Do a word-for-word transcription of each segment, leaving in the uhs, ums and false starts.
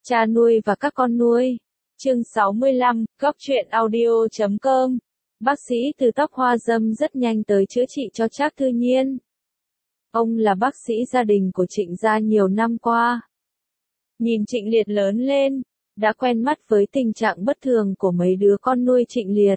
Cha nuôi và các con nuôi. Chương sáu mươi lăm, góc truyện audio chấm com. Bác sĩ từ tóc hoa dâm rất nhanh tới chữa trị cho Trác Thư Nhiên. Ông là bác sĩ gia đình của Trịnh gia nhiều năm qua. Nhìn Trịnh Liệt lớn lên, đã quen mắt với tình trạng bất thường của mấy đứa con nuôi Trịnh Liệt.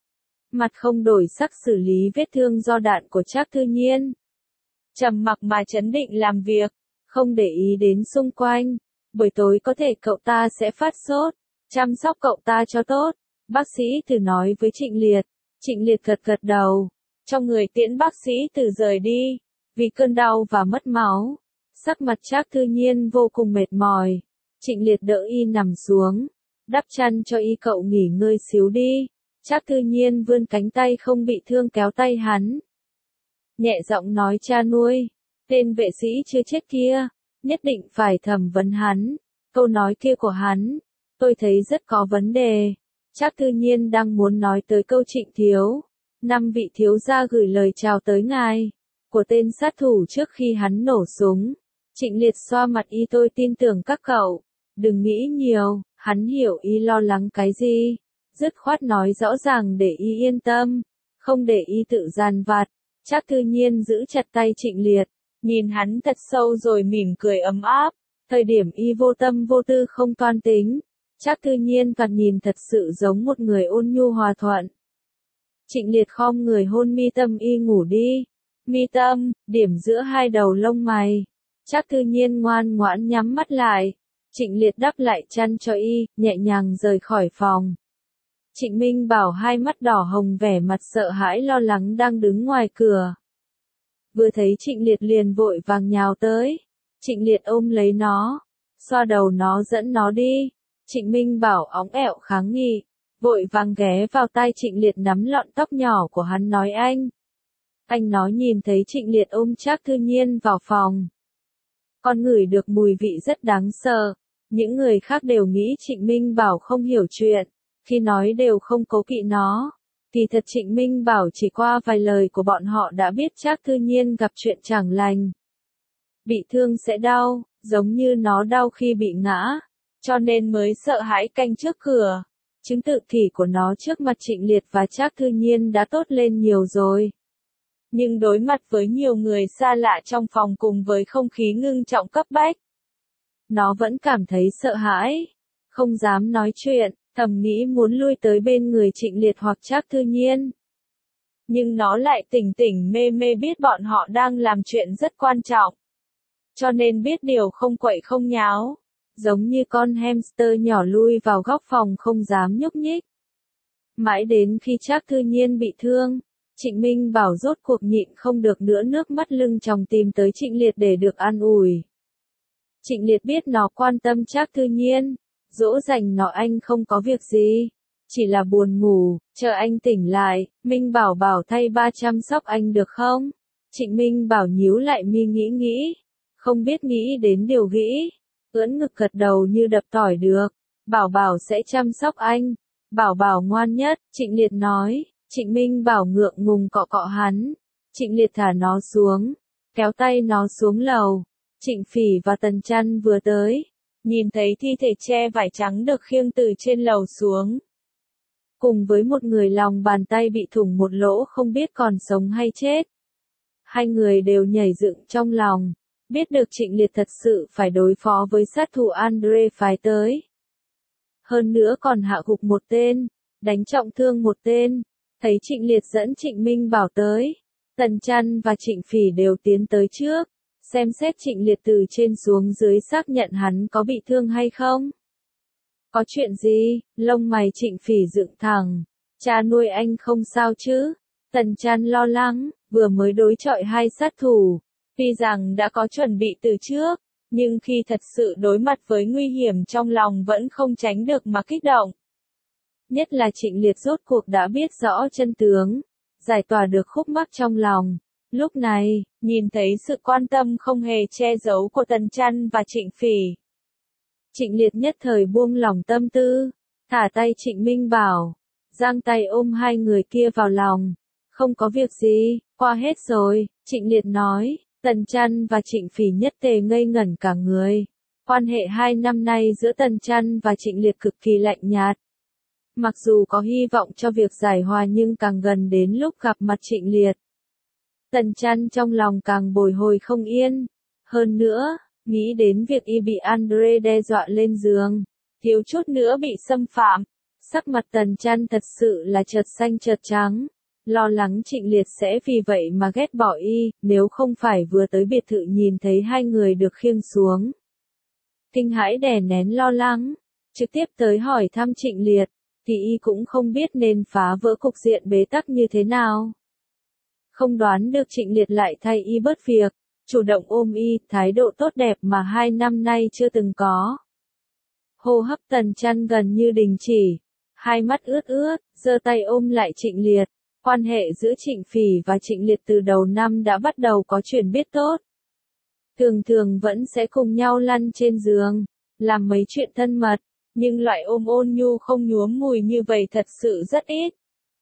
Mặt không đổi sắc xử lý vết thương do đạn của Trác Thư Nhiên. Trầm mặc mà trấn định làm việc, không để ý đến xung quanh. Buổi tối có thể cậu ta sẽ phát sốt, chăm sóc cậu ta cho tốt, bác sĩ Từ nói với Trịnh Liệt. Trịnh Liệt gật gật đầu, trong người tiễn bác sĩ Từ rời đi, vì cơn đau và mất máu. Sắc mặt Trác Thư Nhiên vô cùng mệt mỏi. Trịnh Liệt đỡ y nằm xuống, đắp chăn cho y, cậu nghỉ ngơi xíu đi. Trác Thư Nhiên vươn cánh tay không bị thương kéo tay hắn. Nhẹ giọng nói, cha nuôi, tên vệ sĩ chưa chết kia, nhất định phải thẩm vấn hắn. Câu nói kia của hắn, tôi thấy rất có vấn đề. Trác Thư Nhiên đang muốn nói tới câu Trịnh thiếu. Năm vị thiếu gia gửi lời chào tới ngài, của tên sát thủ trước khi hắn nổ súng. Trịnh Liệt xoa mặt y, tôi tin tưởng các cậu, đừng nghĩ nhiều. Hắn hiểu y lo lắng cái gì, dứt khoát nói rõ ràng để y yên tâm, không để y tự dằn vặt. Trác Thư Nhiên giữ chặt tay Trịnh Liệt, nhìn hắn thật sâu rồi mỉm cười ấm áp. Thời điểm y vô tâm vô tư không toan tính, Trác Thư Nhiên thoạt nhìn thật sự giống một người ôn nhu hòa thuận. Trịnh Liệt khom người hôn mi tâm y, ngủ đi. Mi tâm, điểm giữa hai đầu lông mày. Trác Thư Nhiên ngoan ngoãn nhắm mắt lại. Trịnh Liệt đắp lại chăn cho y, nhẹ nhàng rời khỏi phòng. Trịnh Minh Bảo hai mắt đỏ hồng, vẻ mặt sợ hãi lo lắng đang đứng ngoài cửa. Vừa thấy Trịnh Liệt liền vội vàng nhào tới. Trịnh Liệt ôm lấy nó, xoa đầu nó, dẫn nó đi. Trịnh Minh Bảo óng ẹo kháng nghị, vội vàng ghé vào tai Trịnh Liệt nắm lọn tóc nhỏ của hắn nói, anh. Anh nói nhìn thấy Trịnh Liệt ôm Trác Thư Nhiên vào phòng. Con ngửi được mùi vị rất đáng sợ. Những người khác đều nghĩ Trịnh Minh Bảo không hiểu chuyện, khi nói đều không cố kỵ nó. Kỳ thật Trịnh Minh Bảo chỉ qua vài lời của bọn họ đã biết Trác Thư Nhiên gặp chuyện chẳng lành. Bị thương sẽ đau, giống như nó đau khi bị ngã, cho nên mới sợ hãi canh trước cửa. Chứng tự kỷ của nó trước mặt Trịnh Liệt và Trác Thư Nhiên đã tốt lên nhiều rồi. Nhưng đối mặt với nhiều người xa lạ trong phòng cùng với không khí ngưng trọng cấp bách, nó vẫn cảm thấy sợ hãi, không dám nói chuyện, thầm nghĩ muốn lui tới bên người Trịnh Liệt hoặc Trác Thư Nhiên. Nhưng nó lại tỉnh tỉnh mê mê biết bọn họ đang làm chuyện rất quan trọng, cho nên biết điều không quậy không nháo, giống như con hamster nhỏ lui vào góc phòng không dám nhúc nhích. Mãi đến khi Trác Thư Nhiên bị thương, Trịnh Minh Bảo rốt cuộc nhịn không được nữa, nước mắt lưng tròng tìm tới Trịnh Liệt để được an ủi. Trịnh Liệt biết nó quan tâm Trác Thư Nhiên, dỗ dành nó, anh không có việc gì, chỉ là buồn ngủ, chờ anh tỉnh lại, Minh Bảo bảo thay ba chăm sóc anh được không? Trịnh Minh Bảo nhíu lại mi, nghĩ nghĩ, không biết nghĩ đến điều nghĩ, ưỡn ngực gật đầu như đập tỏi, được, Bảo Bảo sẽ chăm sóc anh, Bảo Bảo ngoan nhất. Trịnh Liệt nói. Trịnh Minh Bảo ngượng ngùng cọ cọ hắn. Trịnh Liệt thả nó xuống, kéo tay nó xuống lầu. Trịnh Phỉ và Tần Chăn vừa tới, nhìn thấy thi thể che vải trắng được khiêng từ trên lầu xuống, cùng với một người lòng bàn tay bị thủng một lỗ không biết còn sống hay chết. Hai người đều nhảy dựng trong lòng, biết được Trịnh Liệt thật sự phải đối phó với sát thủ Andre phái tới. Hơn nữa còn hạ gục một tên, đánh trọng thương một tên. Thấy Trịnh Liệt dẫn Trịnh Minh Bảo tới, Tần Chăn và Trịnh Phỉ đều tiến tới trước, xem xét Trịnh Liệt từ trên xuống dưới, xác nhận hắn có bị thương hay không. Có chuyện gì? Lông mày Trịnh Phỉ dựng thẳng. Cha nuôi anh không sao chứ? Tần Chăn lo lắng, vừa mới đối chọi hai sát thủ, tuy rằng đã có chuẩn bị từ trước, nhưng khi thật sự đối mặt với nguy hiểm trong lòng vẫn không tránh được mà kích động. Nhất là Trịnh Liệt rốt cuộc đã biết rõ chân tướng, giải tỏa được khúc mắc trong lòng. Lúc này, nhìn thấy sự quan tâm không hề che giấu của Tần Chăn và Trịnh Phỉ, Trịnh Liệt nhất thời buông lòng tâm tư, thả tay Trịnh Minh Bảo, giang tay ôm hai người kia vào lòng. Không có việc gì, qua hết rồi, Trịnh Liệt nói. Tần Chăn và Trịnh Phỉ nhất tề ngây ngẩn cả người. Quan hệ hai năm nay giữa Tần Chăn và Trịnh Liệt cực kỳ lạnh nhạt. Mặc dù có hy vọng cho việc giải hòa nhưng càng gần đến lúc gặp mặt Trịnh Liệt, Tần Chăn trong lòng càng bồi hồi không yên. Hơn nữa, nghĩ đến việc y bị Andre đe dọa lên giường, thiếu chút nữa bị xâm phạm, sắc mặt Tần Chăn thật sự là chợt xanh chợt trắng, lo lắng Trịnh Liệt sẽ vì vậy mà ghét bỏ y, nếu không phải vừa tới biệt thự nhìn thấy hai người được khiêng xuống. Kinh hãi đè nén lo lắng, trực tiếp tới hỏi thăm Trịnh Liệt, thì y cũng không biết nên phá vỡ cục diện bế tắc như thế nào. Không đoán được Trịnh Liệt lại thay y bớt việc, chủ động ôm y, thái độ tốt đẹp mà hai năm nay chưa từng có. Hô hấp Tần Chăn gần như đình chỉ, hai mắt ướt ướt, giơ tay ôm lại Trịnh Liệt. Quan hệ giữa Trịnh Phỉ và Trịnh Liệt từ đầu năm đã bắt đầu có chuyển biến tốt. Thường thường vẫn sẽ cùng nhau lăn trên giường, làm mấy chuyện thân mật, nhưng loại ôm ôn nhu không nhuốm mùi như vậy thật sự rất ít.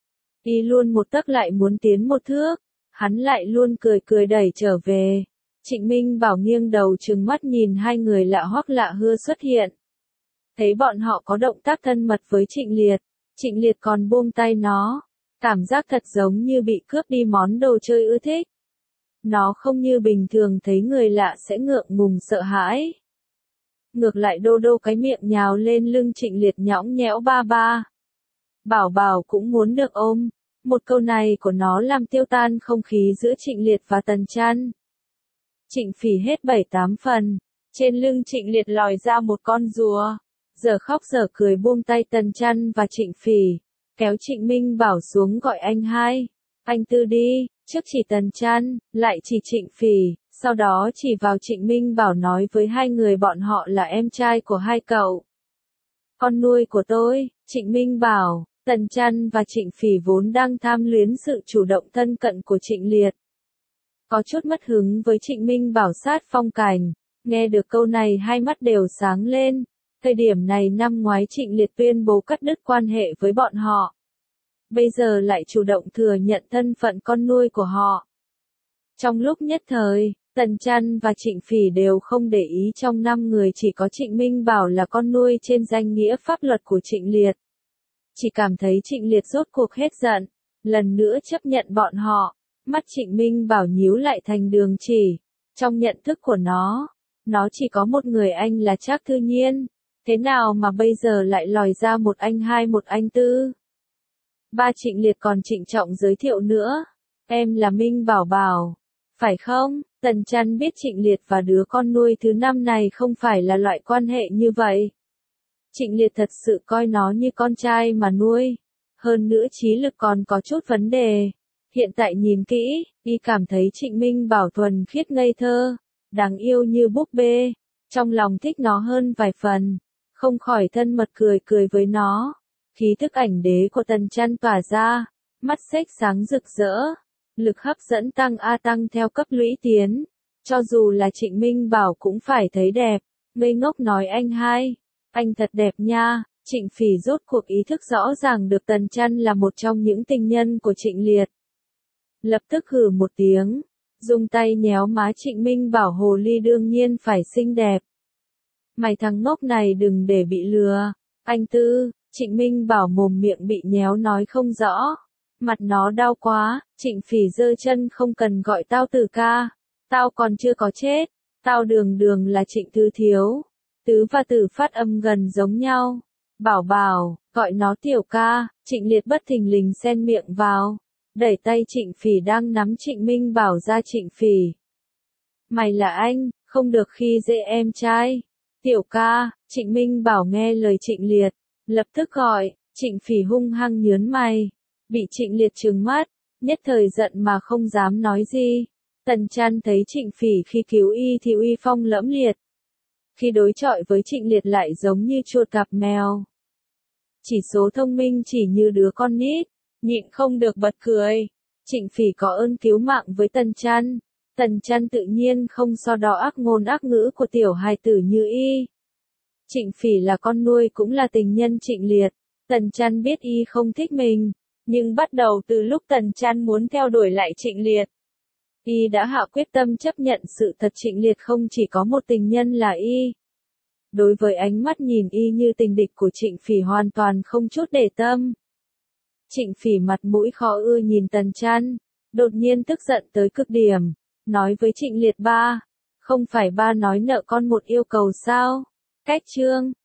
Y luôn một tấc lại muốn tiến một thước, hắn lại luôn cười cười đẩy trở về. Trịnh Minh Bảo nghiêng đầu trừng mắt nhìn hai người lạ hoắc lạ hưa xuất hiện. Thấy bọn họ có động tác thân mật với Trịnh Liệt, Trịnh Liệt còn buông tay nó, cảm giác thật giống như bị cướp đi món đồ chơi ưa thích. Nó không như bình thường thấy người lạ sẽ ngượng ngùng sợ hãi. Ngược lại đô đô cái miệng nhào lên lưng Trịnh Liệt nhõng nhẽo ba ba. Bảo Bảo cũng muốn được ôm. Một câu này của nó làm tiêu tan không khí giữa Trịnh Liệt và Tần Chăn. Trịnh Phỉ hết bảy tám phần, trên lưng Trịnh Liệt lòi ra một con rùa, giờ khóc giờ cười buông tay Tần Chăn và Trịnh Phỉ, kéo Trịnh Minh Bảo xuống gọi anh hai, anh Tư đi, trước chỉ Tần Chăn, lại chỉ Trịnh Phỉ, sau đó chỉ vào Trịnh Minh Bảo nói với hai người bọn họ là em trai của hai cậu. Con nuôi của tôi, Trịnh Minh Bảo. Tần Chăn và Trịnh Phỉ vốn đang tham luyến sự chủ động thân cận của Trịnh Liệt. Có chút mất hứng với Trịnh Minh Bảo sát phong cảnh, nghe được câu này hai mắt đều sáng lên. Thời điểm này năm ngoái Trịnh Liệt tuyên bố cắt đứt quan hệ với bọn họ. Bây giờ lại chủ động thừa nhận thân phận con nuôi của họ. Trong lúc nhất thời, Tần Chăn và Trịnh Phỉ đều không để ý trong năm người chỉ có Trịnh Minh Bảo là con nuôi trên danh nghĩa pháp luật của Trịnh Liệt. Chỉ cảm thấy Trịnh Liệt rốt cuộc hết giận, lần nữa chấp nhận bọn họ, mắt Trịnh Minh Bảo nhíu lại thành đường chỉ. Trong nhận thức của nó, nó chỉ có một người anh là Trác Thư Nhiên, thế nào mà bây giờ lại lòi ra một anh hai một anh tư. Ba Trịnh Liệt còn trịnh trọng giới thiệu nữa, em là Minh Bảo Bảo, phải không? Tần Chăn biết Trịnh Liệt và đứa con nuôi thứ năm này không phải là loại quan hệ như vậy. Trịnh Liệt thật sự coi nó như con trai mà nuôi. Hơn nữa trí lực còn có chút vấn đề. Hiện tại nhìn kỹ, y cảm thấy Trịnh Minh Bảo thuần khiết ngây thơ, đáng yêu như búp bê. Trong lòng thích nó hơn vài phần. Không khỏi thân mật cười cười với nó. Khí thức ảnh đế của Tần Chăn tỏa ra. Mắt xếch sáng rực rỡ. Lực hấp dẫn tăng a tăng theo cấp lũy tiến. Cho dù là Trịnh Minh Bảo cũng phải thấy đẹp. Ngây ngốc nói anh hai. Anh thật đẹp nha. Trịnh Phỉ rốt cuộc ý thức rõ ràng được Tần Chăn là một trong những tình nhân của Trịnh Liệt. Lập tức hừ một tiếng, dùng tay nhéo má Trịnh Minh Bảo hồ ly đương nhiên phải xinh đẹp. Mày thằng ngốc này đừng để bị lừa. Anh Tư, Trịnh Minh Bảo mồm miệng bị nhéo nói không rõ. Mặt nó đau quá, Trịnh Phỉ giơ chân không cần gọi tao Tử ca. Tao còn chưa có chết. Tao đường đường là Trịnh Thứ Thiếu. Tứ và Tử phát âm gần giống nhau. Bảo Bảo, gọi nó tiểu ca. Trịnh Liệt bất thình lình xen miệng vào. Đẩy tay Trịnh Phỉ đang nắm Trịnh Minh Bảo ra. Trịnh Phỉ, mày là anh, không được khi dễ em trai. Tiểu ca. Trịnh Minh Bảo nghe lời Trịnh Liệt, lập tức gọi. Trịnh Phỉ hung hăng nhớn mày, bị Trịnh Liệt trừng mắt, nhất thời giận mà không dám nói gì. Tần Chăn thấy Trịnh Phỉ khi cứu y thì uy phong lẫm liệt, khi đối chọi với Trịnh Liệt lại giống như chuột cặp mèo. Chỉ số thông minh chỉ như đứa con nít, nhịn không được bật cười. Trịnh Phỉ có ơn cứu mạng với Tần Chăn. Tần Chăn tự nhiên không so đo ác ngôn ác ngữ của tiểu hài tử như y. Trịnh Phỉ là con nuôi cũng là tình nhân Trịnh Liệt. Tần Chăn biết y không thích mình, nhưng bắt đầu từ lúc Tần Chăn muốn theo đuổi lại Trịnh Liệt, y đã hạ quyết tâm chấp nhận sự thật Trịnh Liệt không chỉ có một tình nhân là y. đối với ánh mắt nhìn y như tình địch của Trịnh Phỉ hoàn toàn không chút để tâm. Trịnh Phỉ mặt mũi khó ưa nhìn Tần Trăn, đột nhiên tức giận tới cực điểm, nói với Trịnh Liệt ba, không phải ba nói nợ con một yêu cầu sao? Cách chương